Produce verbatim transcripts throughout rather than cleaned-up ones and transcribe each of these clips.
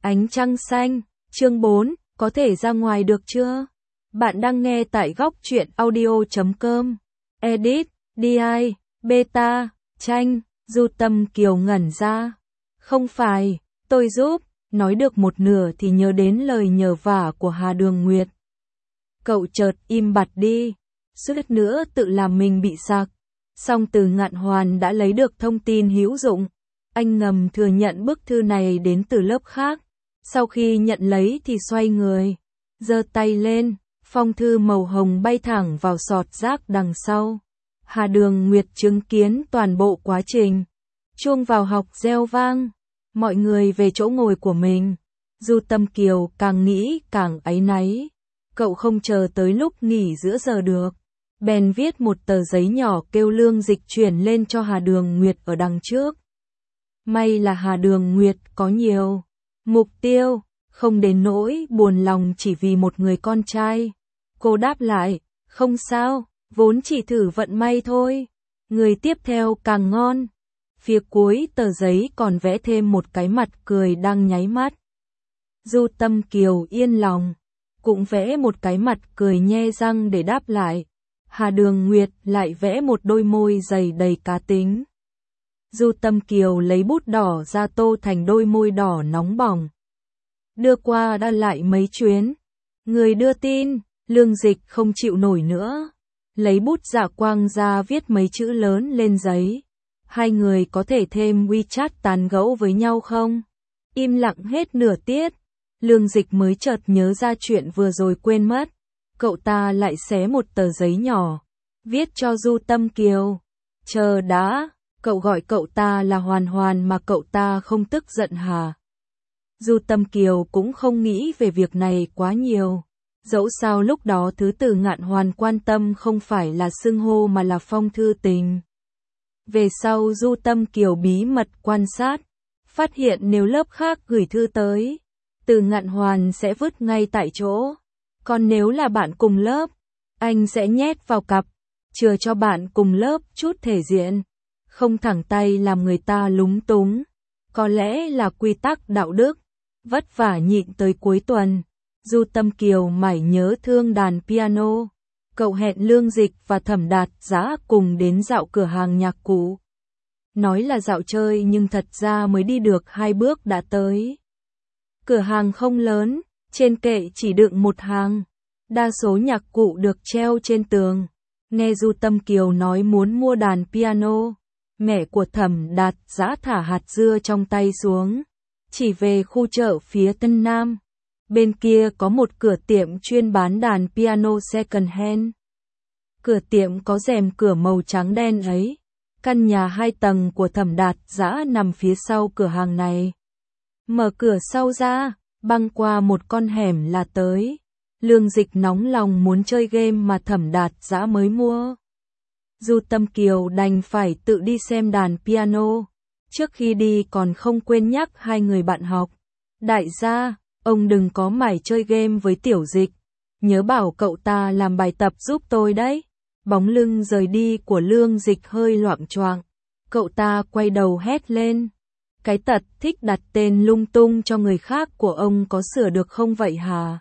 Ánh trăng xanh, chương bốn, có thể ra ngoài được chưa? Bạn đang nghe tại góc truyện audio chấm com. Edit, đê i, beta, tranh, Du Tâm Kiều ngẩn ra. Không phải, tôi giúp, nói được một nửa thì nhớ đến lời nhờ vả của Hà Đường Nguyệt. Cậu chợt im bặt đi, suýt nữa tự làm mình bị sặc. Song Từ Ngạn Hoàn đã lấy được thông tin hữu dụng. Anh ngầm thừa nhận bức thư này đến từ lớp khác. Sau khi nhận lấy thì xoay người, giơ tay lên, phong thư màu hồng bay thẳng vào sọt rác đằng sau. Hà Đường Nguyệt chứng kiến toàn bộ quá trình. Chuông vào học reo vang, mọi người về chỗ ngồi của mình. Du Tâm Kiều càng nghĩ càng áy náy. Cậu không chờ tới lúc nghỉ giữa giờ được. Bèn viết một tờ giấy nhỏ kêu Lương Dịch chuyển lên cho Hà Đường Nguyệt ở đằng trước. May là Hà Đường Nguyệt có nhiều mục tiêu, không đến nỗi buồn lòng chỉ vì một người con trai. Cô đáp lại, không sao, vốn chỉ thử vận may thôi. Người tiếp theo càng ngon. Phía cuối tờ giấy còn vẽ thêm một cái mặt cười đang nháy mắt. Du Tâm Kiều yên lòng, cũng vẽ một cái mặt cười nhe răng để đáp lại. Hà Đường Nguyệt lại vẽ một đôi môi dày đầy cá tính. Du Tâm Kiều lấy bút đỏ ra tô thành đôi môi đỏ nóng bỏng. Đưa qua đã lại mấy chuyến. Người đưa tin, Lương Dịch không chịu nổi nữa. Lấy bút dạ quang ra viết mấy chữ lớn lên giấy. Hai người có thể thêm WeChat tán gẫu với nhau không? Im lặng hết nửa tiết. Lương Dịch mới chợt nhớ ra chuyện vừa rồi quên mất. Cậu ta lại xé một tờ giấy nhỏ, viết cho Du Tâm Kiều. Chờ đã, cậu gọi cậu ta là Hoàn Hoàn mà cậu ta không tức giận hả? Du Tâm Kiều cũng không nghĩ về việc này quá nhiều. Dẫu sao lúc đó thứ Từ Ngạn Hoàn quan tâm không phải là xưng hô mà là phong thư tình. Về sau Du Tâm Kiều bí mật quan sát, phát hiện nếu lớp khác gửi thư tới, Từ Ngạn Hoàn sẽ vứt ngay tại chỗ. Còn nếu là bạn cùng lớp, anh sẽ nhét vào cặp, chừa cho bạn cùng lớp chút thể diện. Không thẳng tay làm người ta lúng túng. Có lẽ là quy tắc đạo đức. Vất vả nhịn tới cuối tuần. Du Tâm Kiều mải nhớ thương đàn piano. Cậu hẹn Lương Dịch và Thẩm Đạt Dã cùng đến dạo cửa hàng nhạc cụ. Nói là dạo chơi nhưng thật ra mới đi được hai bước đã tới. Cửa hàng không lớn, trên kệ chỉ đựng một hàng. Đa số nhạc cụ được treo trên tường. Nghe Du Tâm Kiều nói muốn mua đàn piano, mẹ của Thẩm Đạt Dã thả hạt dưa trong tay xuống, chỉ về khu chợ phía Tân Nam. Bên kia có một cửa tiệm chuyên bán đàn piano second hand. Cửa tiệm có rèm cửa màu trắng đen ấy. Căn nhà hai tầng của Thẩm Đạt Dã nằm phía sau cửa hàng này. Mở cửa sau ra, băng qua một con hẻm là tới. Lương Dịch nóng lòng muốn chơi game mà Thẩm Đạt Dã mới mua. Du Tâm Kiều đành phải tự đi xem đàn piano. Trước khi đi còn không quên nhắc hai người bạn học. Đại gia, ông đừng có mải chơi game với Tiểu Dịch. Nhớ bảo cậu ta làm bài tập giúp tôi đấy. Bóng lưng rời đi của Lương Dịch hơi loạng choạng. Cậu ta quay đầu hét lên. Cái tật thích đặt tên lung tung cho người khác của ông có sửa được không vậy hả?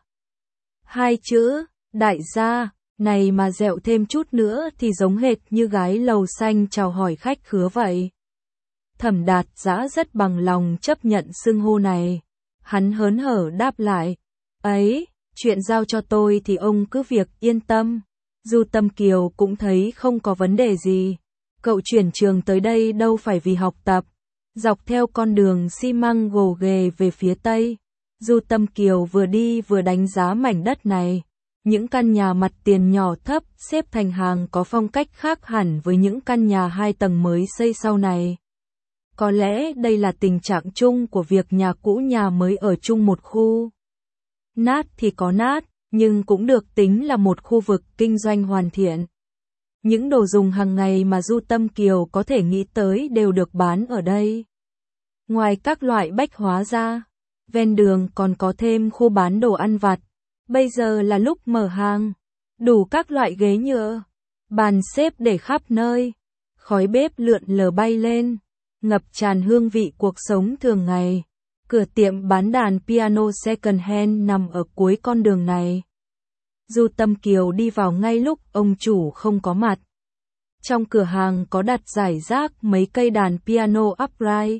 Hai chữ, đại gia, này mà dẹo thêm chút nữa thì giống hệt như gái lầu xanh chào hỏi khách khứa vậy. Thẩm Đạt Dã rất bằng lòng chấp nhận xưng hô này. Hắn hớn hở đáp lại. Ấy, chuyện giao cho tôi thì ông cứ việc yên tâm. Du Tâm Kiều cũng thấy không có vấn đề gì. Cậu chuyển trường tới đây đâu phải vì học tập. Dọc theo con đường xi măng gồ ghề về phía tây, Du Tâm Kiều vừa đi vừa đánh giá mảnh đất này. Những căn nhà mặt tiền nhỏ thấp xếp thành hàng có phong cách khác hẳn với những căn nhà hai tầng mới xây sau này. Có lẽ đây là tình trạng chung của việc nhà cũ nhà mới ở chung một khu. Nát thì có nát, nhưng cũng được tính là một khu vực kinh doanh hoàn thiện. Những đồ dùng hàng ngày mà Du Tâm Kiều có thể nghĩ tới đều được bán ở đây. Ngoài các loại bách hóa ra, ven đường còn có thêm khu bán đồ ăn vặt. Bây giờ là lúc mở hàng. Đủ các loại ghế nhựa, bàn xếp để khắp nơi. Khói bếp lượn lờ bay lên, ngập tràn hương vị cuộc sống thường ngày. Cửa tiệm bán đàn piano second hand nằm ở cuối con đường này. Du Tâm Kiều đi vào ngay lúc ông chủ không có mặt. Trong cửa hàng có đặt rải rác mấy cây đàn piano upright.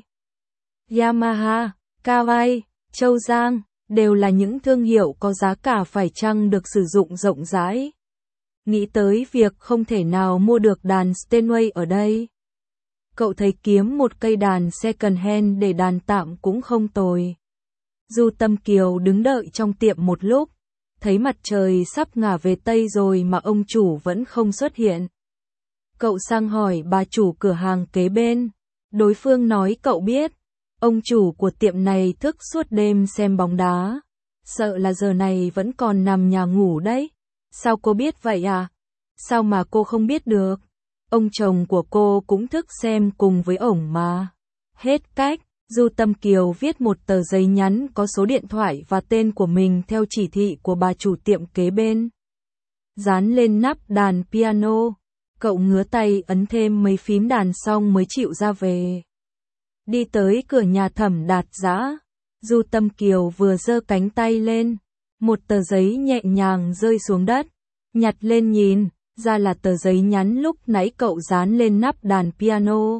Yamaha, Kawai, Châu Giang, đều là những thương hiệu có giá cả phải chăng được sử dụng rộng rãi. Nghĩ tới việc không thể nào mua được đàn Steinway ở đây. Cậu thấy kiếm một cây đàn second hand để đàn tạm cũng không tồi. Du Tâm Kiều đứng đợi trong tiệm một lúc, thấy mặt trời sắp ngả về Tây rồi mà ông chủ vẫn không xuất hiện. Cậu sang hỏi bà chủ cửa hàng kế bên, đối phương nói cậu biết, ông chủ của tiệm này thức suốt đêm xem bóng đá, sợ là giờ này vẫn còn nằm nhà ngủ đấy. Sao cô biết vậy à? Sao mà cô không biết được? Ông chồng của cô cũng thức xem cùng với ổng mà. Hết cách, Du Tâm Kiều viết một tờ giấy nhắn có số điện thoại và tên của mình theo chỉ thị của bà chủ tiệm kế bên. Dán lên nắp đàn piano, cậu ngứa tay ấn thêm mấy phím đàn xong mới chịu ra về. Đi tới cửa nhà Thẩm Đạt Dã, Du Tâm Kiều vừa giơ cánh tay lên, một tờ giấy nhẹ nhàng rơi xuống đất, nhặt lên nhìn, ra là tờ giấy nhắn lúc nãy cậu dán lên nắp đàn piano.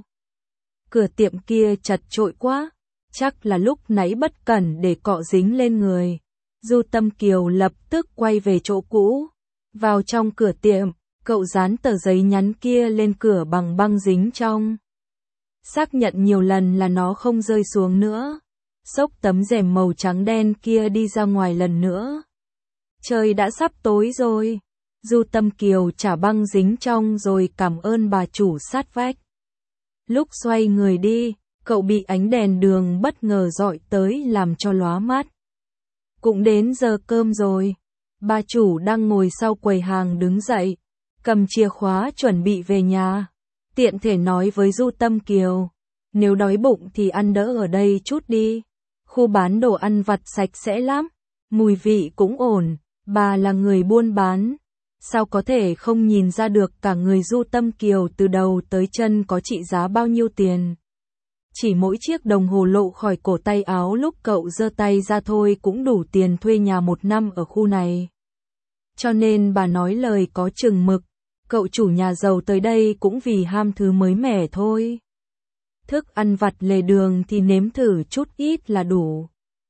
Cửa tiệm kia chật chội quá, chắc là lúc nãy bất cẩn để cọ dính lên người. Du Tâm Kiều lập tức quay về chỗ cũ, vào trong cửa tiệm, cậu dán tờ giấy nhắn kia lên cửa bằng băng dính trong. Xác nhận nhiều lần là nó không rơi xuống nữa. Xốc tấm rèm màu trắng đen kia đi ra ngoài lần nữa. Trời đã sắp tối rồi. Du Tâm Kiều trả băng dính trong rồi cảm ơn bà chủ sát vách. Lúc xoay người đi, cậu bị ánh đèn đường bất ngờ dọi tới làm cho lóa mắt. Cũng đến giờ cơm rồi. Bà chủ đang ngồi sau quầy hàng đứng dậy, cầm chìa khóa chuẩn bị về nhà. Tiện thể nói với Du Tâm Kiều, nếu đói bụng thì ăn đỡ ở đây chút đi. Khu bán đồ ăn vặt sạch sẽ lắm, mùi vị cũng ổn, bà là người buôn bán. Sao có thể không nhìn ra được cả người Du Tâm Kiều từ đầu tới chân có trị giá bao nhiêu tiền. Chỉ mỗi chiếc đồng hồ lộ khỏi cổ tay áo lúc cậu giơ tay ra thôi cũng đủ tiền thuê nhà một năm ở khu này. Cho nên bà nói lời có chừng mực, cậu chủ nhà giàu tới đây cũng vì ham thứ mới mẻ thôi. Thức ăn vặt lề đường thì nếm thử chút ít là đủ.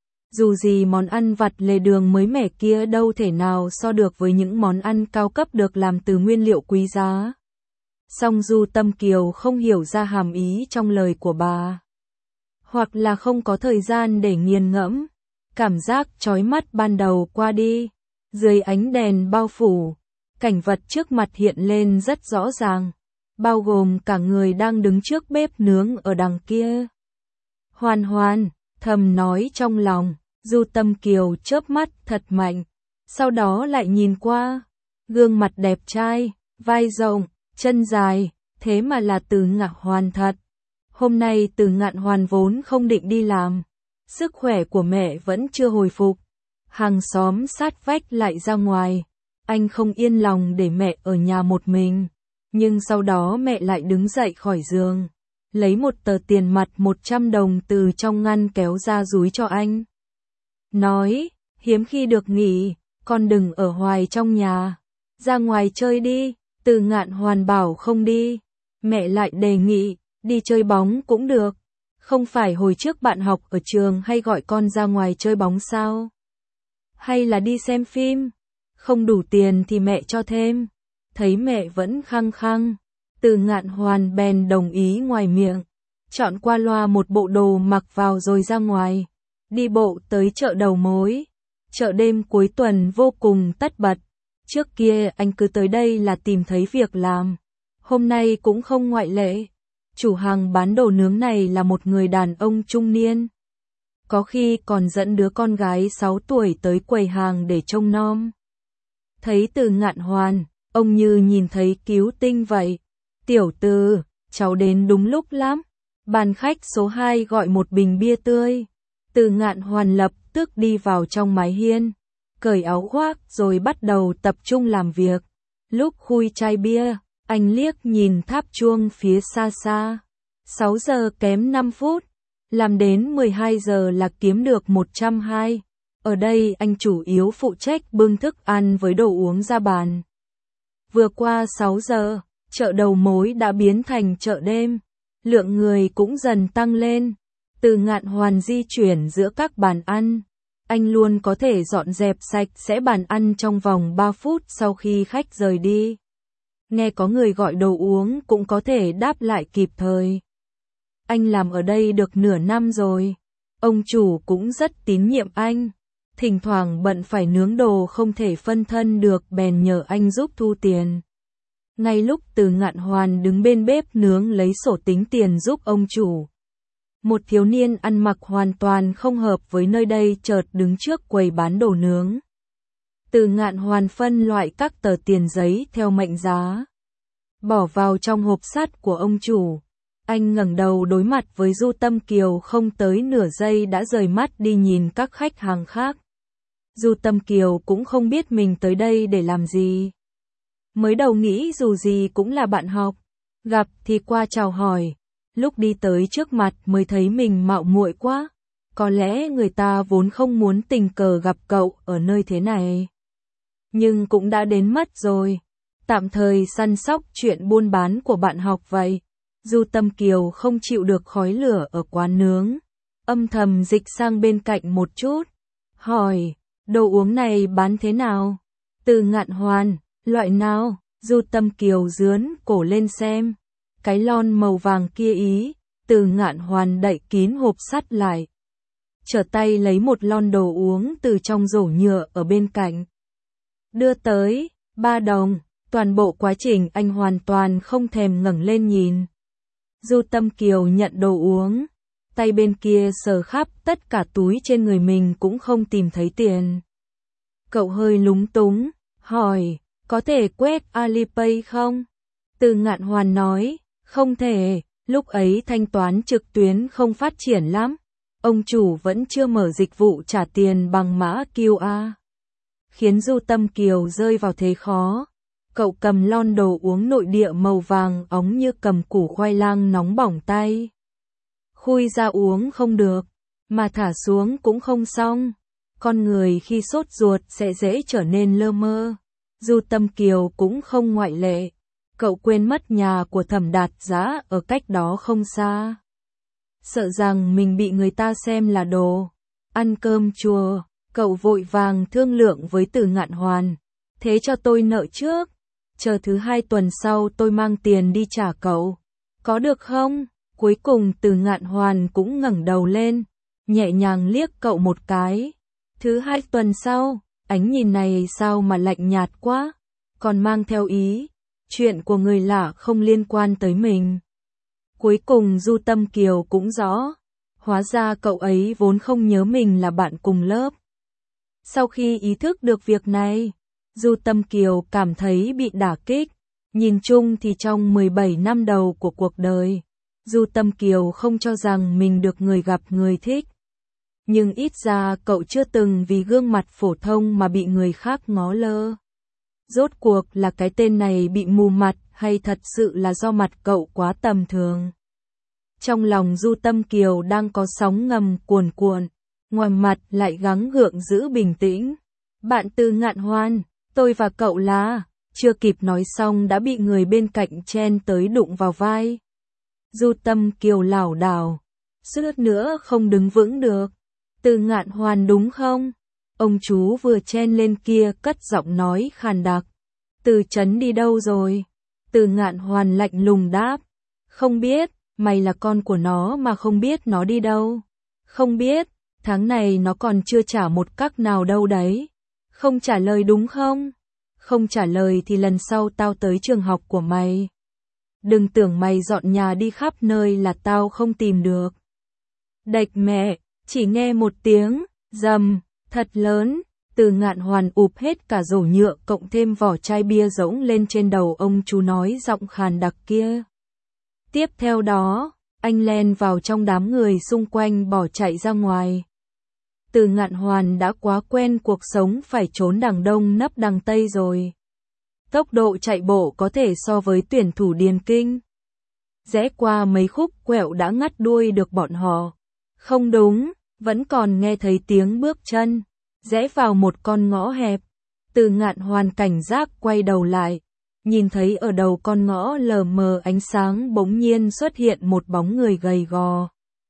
Dù gì món ăn vặt lề đường mới mẻ kia đâu thể nào so được với những món ăn cao cấp được làm từ nguyên liệu quý giá. Song Du Tâm Kiều không hiểu ra hàm ý trong lời của bà. Hoặc là không có thời gian để nghiền ngẫm. Cảm giác chói mắt ban đầu qua đi. Dưới ánh đèn bao phủ, cảnh vật trước mặt hiện lên rất rõ ràng. Bao gồm cả người đang đứng trước bếp nướng ở đằng kia. Hoan Hoan, thầm nói trong lòng. Du Tâm Kiều chớp mắt thật mạnh, sau đó lại nhìn qua, gương mặt đẹp trai, vai rộng, chân dài, thế mà là Từ Ngạn Hoàn thật. Hôm nay Từ Ngạn Hoàn vốn không định đi làm, sức khỏe của mẹ vẫn chưa hồi phục, hàng xóm sát vách lại ra ngoài, anh không yên lòng để mẹ ở nhà một mình, nhưng sau đó mẹ lại đứng dậy khỏi giường, lấy một tờ tiền mặt một trăm đồng từ trong ngăn kéo ra dúi cho anh. Nói, hiếm khi được nghỉ, con đừng ở hoài trong nhà, ra ngoài chơi đi. Từ Ngạn Hoàn bảo không đi, mẹ lại đề nghị, đi chơi bóng cũng được, không phải hồi trước bạn học ở trường hay gọi con ra ngoài chơi bóng sao? Hay là đi xem phim, không đủ tiền thì mẹ cho thêm. Thấy mẹ vẫn khăng khăng, Từ Ngạn Hoàn bèn đồng ý ngoài miệng, chọn qua loa một bộ đồ mặc vào rồi ra ngoài. Đi bộ tới chợ đầu mối, chợ đêm cuối tuần vô cùng tất bật. Trước kia anh cứ tới đây là tìm thấy việc làm, hôm nay cũng không ngoại lệ. Chủ hàng bán đồ nướng này là một người đàn ông trung niên, có khi còn dẫn đứa con gái sáu tuổi tới quầy hàng để trông nom. Thấy Từ Ngạn Hoàn, ông như nhìn thấy cứu tinh vậy. Tiểu Từ, cháu đến đúng lúc lắm. Bàn khách số hai gọi một bình bia tươi. Từ Ngạn Hoàn lập tức đi vào trong mái hiên, cởi áo khoác rồi bắt đầu tập trung làm việc. Lúc khui chai bia, anh liếc nhìn tháp chuông phía xa xa. sáu giờ kém năm phút, làm đến mười hai giờ là kiếm được một trăm hai mươi. Ở đây anh chủ yếu phụ trách bưng thức ăn với đồ uống ra bàn. Vừa qua sáu giờ, chợ đầu mối đã biến thành chợ đêm. Lượng người cũng dần tăng lên. Từ Ngạn Hoàn di chuyển giữa các bàn ăn. Anh luôn có thể dọn dẹp sạch sẽ bàn ăn trong vòng ba phút sau khi khách rời đi. Nghe có người gọi đồ uống cũng có thể đáp lại kịp thời. Anh làm ở đây được nửa năm rồi. Ông chủ cũng rất tín nhiệm anh. Thỉnh thoảng bận phải nướng đồ không thể phân thân được bèn nhờ anh giúp thu tiền. Ngay lúc Từ Ngạn Hoàn đứng bên bếp nướng lấy sổ tính tiền giúp ông chủ. Một thiếu niên ăn mặc hoàn toàn không hợp với nơi đây chợt đứng trước quầy bán đồ nướng. Từ Ngạn Hoàn phân loại các tờ tiền giấy theo mệnh giá. Bỏ vào trong hộp sắt của ông chủ. Anh ngẩng đầu đối mặt với Du Tâm Kiều không tới nửa giây đã rời mắt đi nhìn các khách hàng khác. Du Tâm Kiều cũng không biết mình tới đây để làm gì. Mới đầu nghĩ dù gì cũng là bạn học, gặp thì qua chào hỏi, lúc đi tới trước mặt mới thấy mình mạo muội quá, có lẽ người ta vốn không muốn tình cờ gặp cậu ở nơi thế này. Nhưng cũng đã đến mất rồi, tạm thời săn sóc chuyện buôn bán của bạn học vậy. Du Tâm Kiều không chịu được khói lửa ở quán nướng, âm thầm dịch sang bên cạnh một chút, hỏi, đồ uống này bán thế nào? Từ Ngạn Hoàn, loại nào? Du Tâm Kiều dướn cổ lên xem, cái lon màu vàng kia ý. Từ Ngạn Hoàn đậy kín hộp sắt lại, trở tay lấy một lon đồ uống từ trong rổ nhựa ở bên cạnh, đưa tới, ba đồng. Toàn bộ quá trình anh hoàn toàn không thèm ngẩng lên nhìn. Du Tâm Kiều nhận đồ uống, tay bên kia sờ khắp tất cả túi trên người mình cũng không tìm thấy tiền. Cậu hơi lúng túng, hỏi, có thể quét Alipay không? Từ Ngạn Hoàn nói, không thể, lúc ấy thanh toán trực tuyến không phát triển lắm. Ông chủ vẫn chưa mở dịch vụ trả tiền bằng mã quy rờ. Khiến Du Tâm Kiều rơi vào thế khó. Cậu cầm lon đồ uống nội địa màu vàng óng như cầm củ khoai lang nóng bỏng tay. Khui ra uống không được, mà thả xuống cũng không xong. Con người khi sốt ruột sẽ dễ trở nên lơ mơ. Du Tâm Kiều cũng không ngoại lệ. Cậu quên mất nhà của Thẩm Đạt Giá ở cách đó không xa. Sợ rằng mình bị người ta xem là đồ ăn cơm chùa, cậu vội vàng thương lượng với Từ Ngạn Hoàn. Thế cho tôi nợ trước. Chờ thứ hai tuần sau tôi mang tiền đi trả cậu. Có được không? Cuối cùng Từ Ngạn Hoàn cũng ngẩng đầu lên, nhẹ nhàng liếc cậu một cái. Thứ hai tuần sau, ánh nhìn này sao mà lạnh nhạt quá, còn mang theo ý, chuyện của người lạ không liên quan tới mình. Cuối cùng Du Tâm Kiều cũng rõ, hóa ra cậu ấy vốn không nhớ mình là bạn cùng lớp. Sau khi ý thức được việc này, Du Tâm Kiều cảm thấy bị đả kích. Nhìn chung thì trong mười bảy năm đầu của cuộc đời, Du Tâm Kiều không cho rằng mình được người gặp người thích. Nhưng ít ra cậu chưa từng vì gương mặt phổ thông mà bị người khác ngó lơ. Rốt cuộc là cái tên này bị mù mặt hay thật sự là do mặt cậu quá tầm thường? Trong lòng Du Tâm Kiều đang có sóng ngầm cuồn cuộn, ngoài mặt lại gắng gượng giữ bình tĩnh. Bạn Từ Ngạn Hoàn, tôi và cậu là... Chưa kịp nói xong đã bị người bên cạnh chen tới đụng vào vai. Du Tâm Kiều lảo đảo, suýt nữa không đứng vững được. Từ Ngạn Hoàn đúng không? Ông chú vừa chen lên kia cất giọng nói khàn đặc. Từ Chấn đi đâu rồi? Từ Ngạn Hoàn lạnh lùng đáp. Không biết, mày là con của nó mà không biết nó đi đâu. Không biết, tháng này nó còn chưa trả một cắc nào đâu đấy. Không trả lời đúng không? Không trả lời thì lần sau tao tới trường học của mày. Đừng tưởng mày dọn nhà đi khắp nơi là tao không tìm được. Đệch mẹ, chỉ nghe một tiếng, rầm, thật lớn, Từ Ngạn Hoàn ụp hết cả rổ nhựa cộng thêm vỏ chai bia rỗng lên trên đầu ông chú nói giọng khàn đặc kia. Tiếp theo đó, anh len vào trong đám người xung quanh bỏ chạy ra ngoài. Từ Ngạn Hoàn đã quá quen cuộc sống phải trốn đằng đông nấp đằng tây rồi. Tốc độ chạy bộ có thể so với tuyển thủ điền kinh. Rẽ qua mấy khúc quẹo đã ngắt đuôi được bọn họ. Không đúng, vẫn còn nghe thấy tiếng bước chân, rẽ vào một con ngõ hẹp. Từ Ngạn Hoàn cảnh giác quay đầu lại, nhìn thấy ở đầu con ngõ lờ mờ ánh sáng bỗng nhiên xuất hiện một bóng người gầy gò.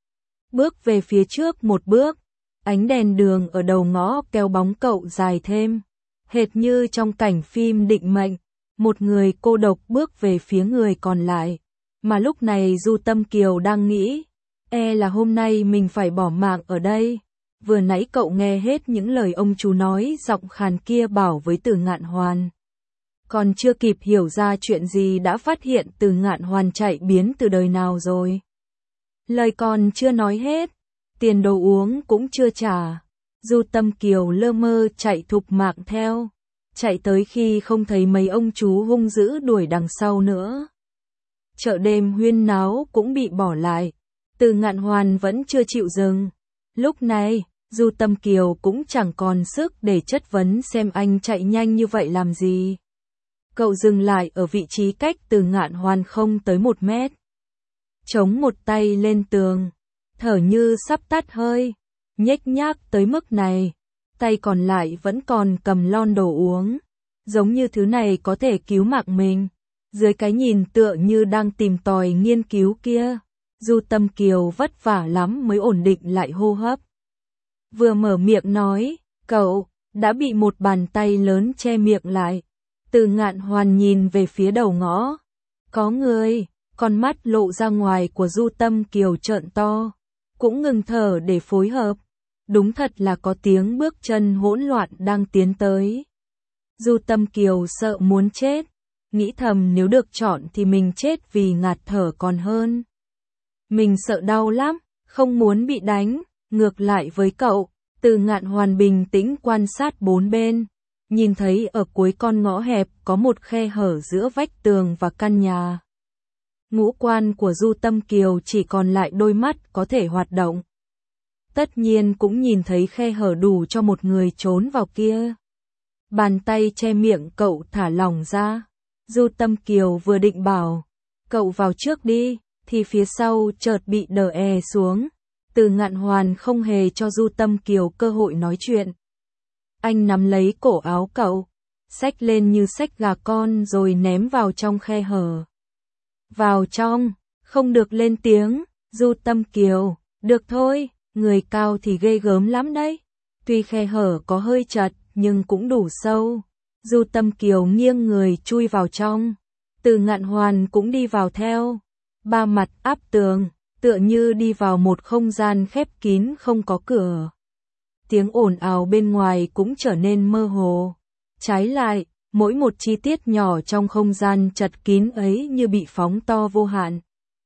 Bước về phía trước một bước, ánh đèn đường ở đầu ngõ kéo bóng cậu dài thêm, hệt như trong cảnh phim định mệnh, một người cô độc bước về phía người còn lại. Mà lúc này Du Tâm Kiều đang nghĩ, e là hôm nay mình phải bỏ mạng ở đây. Vừa nãy cậu nghe hết những lời ông chú nói, giọng khàn kia bảo với Từ Ngạn Hoàn. Còn chưa kịp hiểu ra chuyện gì đã phát hiện Từ Ngạn Hoàn chạy biến từ đời nào rồi. Lời còn chưa nói hết, tiền đồ uống cũng chưa trả. Du Tâm Kiều lơ mơ chạy thục mạng theo, chạy tới khi không thấy mấy ông chú hung dữ đuổi đằng sau nữa. Chợ đêm huyên náo cũng bị bỏ lại, Từ Ngạn Hoàn vẫn chưa chịu dừng. Lúc này, Du Tâm Kiều cũng chẳng còn sức để chất vấn xem anh chạy nhanh như vậy làm gì. Cậu dừng lại ở vị trí cách Từ Ngạn Hoàn không tới một mét. Chống một tay lên tường, thở như sắp tắt hơi, nhếch nhác tới mức này. Tay còn lại vẫn còn cầm lon đồ uống, giống như thứ này có thể cứu mạng mình. Dưới cái nhìn tựa như đang tìm tòi nghiên cứu kia, Du Tâm Kiều vất vả lắm mới ổn định lại hô hấp. Vừa mở miệng nói, cậu, đã bị một bàn tay lớn che miệng lại. Từ Ngạn Hoàn nhìn về phía đầu ngõ. Có người, con mắt lộ ra ngoài của Du Tâm Kiều trợn to, cũng ngừng thở để phối hợp. Đúng thật là có tiếng bước chân hỗn loạn đang tiến tới. Du Tâm Kiều sợ muốn chết, nghĩ thầm nếu được chọn thì mình chết vì ngạt thở còn hơn. Mình sợ đau lắm, không muốn bị đánh. Ngược lại với cậu, Từ Ngạn Hoàn bình tĩnh quan sát bốn bên, nhìn thấy ở cuối con ngõ hẹp có một khe hở giữa vách tường và căn nhà. Ngũ quan của Du Tâm Kiều chỉ còn lại đôi mắt có thể hoạt động. Tất nhiên cũng nhìn thấy khe hở đủ cho một người trốn vào kia. Bàn tay che miệng cậu thả lỏng ra. Du Tâm Kiều vừa định bảo, cậu vào trước đi, thì phía sau chợt bị đè e xuống. Từ Ngạn Hoàn không hề cho Du Tâm Kiều cơ hội nói chuyện. Anh nắm lấy cổ áo cậu, xách lên như xách gà con rồi ném vào trong khe hở. Vào trong, không được lên tiếng. Du Tâm Kiều, được thôi, người cao thì ghê gớm lắm đấy. Tuy khe hở có hơi chật, nhưng cũng đủ sâu. Du Tâm Kiều nghiêng người chui vào trong. Từ Ngạn Hoàn cũng đi vào theo. Ba mặt áp tường, tựa như đi vào một không gian khép kín không có cửa. Tiếng ồn ào bên ngoài cũng trở nên mơ hồ. Trái lại, mỗi một chi tiết nhỏ trong không gian chật kín ấy như bị phóng to vô hạn.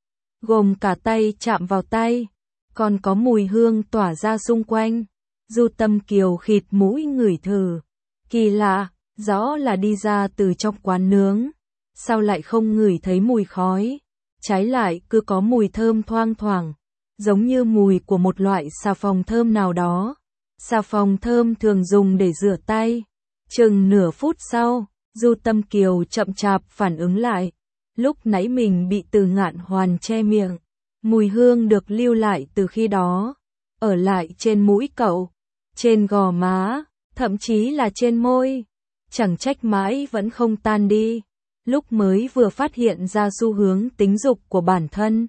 Gồm cả tay chạm vào tay, còn có mùi hương tỏa ra xung quanh. Du Tâm Kiều khịt mũi ngửi thử. Kỳ lạ, rõ là đi ra từ trong quán nướng. Sao lại không ngửi thấy mùi khói? Trái lại cứ có mùi thơm thoang thoảng, giống như mùi của một loại xà phòng thơm nào đó. Xà phòng thơm thường dùng để rửa tay. Chừng nửa phút sau, Du Tâm Kiều chậm chạp phản ứng lại. Lúc nãy mình bị Từ Ngạn Hoàn che miệng. Mùi hương được lưu lại từ khi đó, ở lại trên mũi cậu, trên gò má, thậm chí là trên môi. Chẳng trách mãi vẫn không tan đi. Lúc mới vừa phát hiện ra xu hướng tính dục của bản thân.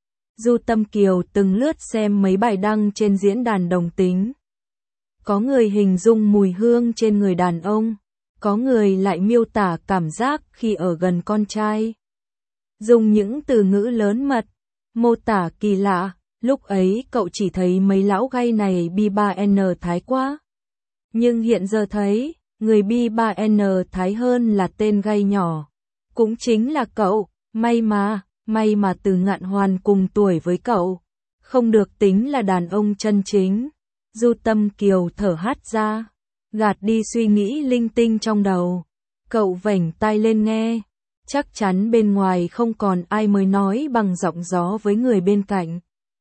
Du Tâm Kiều từng lướt xem mấy bài đăng trên diễn đàn đồng tính. Có người hình dung mùi hương trên người đàn ông, có người lại miêu tả cảm giác khi ở gần con trai. Dùng những từ ngữ lớn mật, mô tả kỳ lạ, lúc ấy cậu chỉ thấy mấy lão gay này bi ba N thái quá. Nhưng hiện giờ thấy, người bi ba N thái hơn là tên gay nhỏ. Cũng chính là cậu, may mà, may mà Từ Ngạn Hoàn cùng tuổi với cậu, không được tính là đàn ông chân chính. Du Tâm Kiều thở hắt ra, gạt đi suy nghĩ linh tinh trong đầu. Cậu vểnh tai lên nghe, chắc chắn bên ngoài không còn ai mới nói bằng giọng gió với người bên cạnh.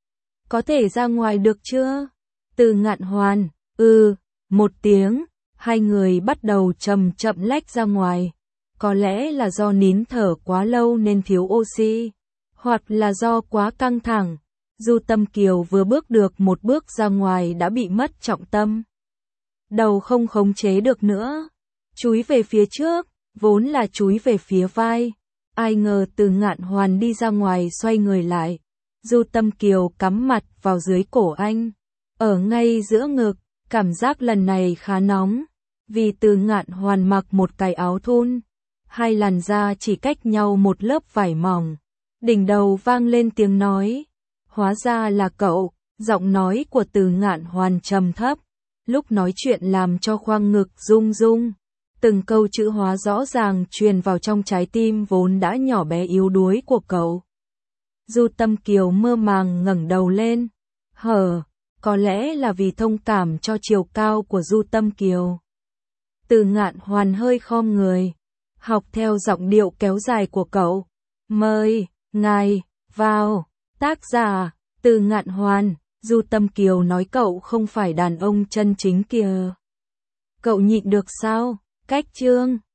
Có thể ra ngoài được chưa? Từ Ngạn Hoàn, ừ, một tiếng, hai người bắt đầu chậm chậm lách ra ngoài. Có lẽ là do nín thở quá lâu nên thiếu oxy, hoặc là do quá căng thẳng. Du Tâm Kiều vừa bước được một bước ra ngoài đã bị mất trọng tâm. Đầu không khống chế được nữa. Chúi về phía trước, vốn là chúi về phía vai. Ai ngờ Từ Ngạn Hoàn đi ra ngoài xoay người lại. Du Tâm Kiều cắm mặt vào dưới cổ anh. Ở ngay giữa ngực, cảm giác lần này khá nóng. Vì Từ Ngạn Hoàn mặc một cái áo thun. Hai làn da chỉ cách nhau một lớp vải mỏng. Đỉnh đầu vang lên tiếng nói. Hóa ra là cậu. Giọng nói của Từ Ngạn Hoàn trầm thấp. Lúc nói chuyện làm cho khoang ngực rung rung. Từng câu chữ hóa rõ ràng truyền vào trong trái tim vốn đã nhỏ bé yếu đuối của cậu. Du Tâm Kiều mơ màng ngẩng đầu lên. Hờ, có lẽ là vì thông cảm cho chiều cao của Du Tâm Kiều. Từ Ngạn Hoàn hơi khom người. Học theo giọng điệu kéo dài của cậu. Mời, ngài, vào. Tác giả, Từ Ngạn Hoàn. Du Tâm Kiều nói cậu không phải đàn ông chân chính kìa. Cậu nhịn được sao? Cách chương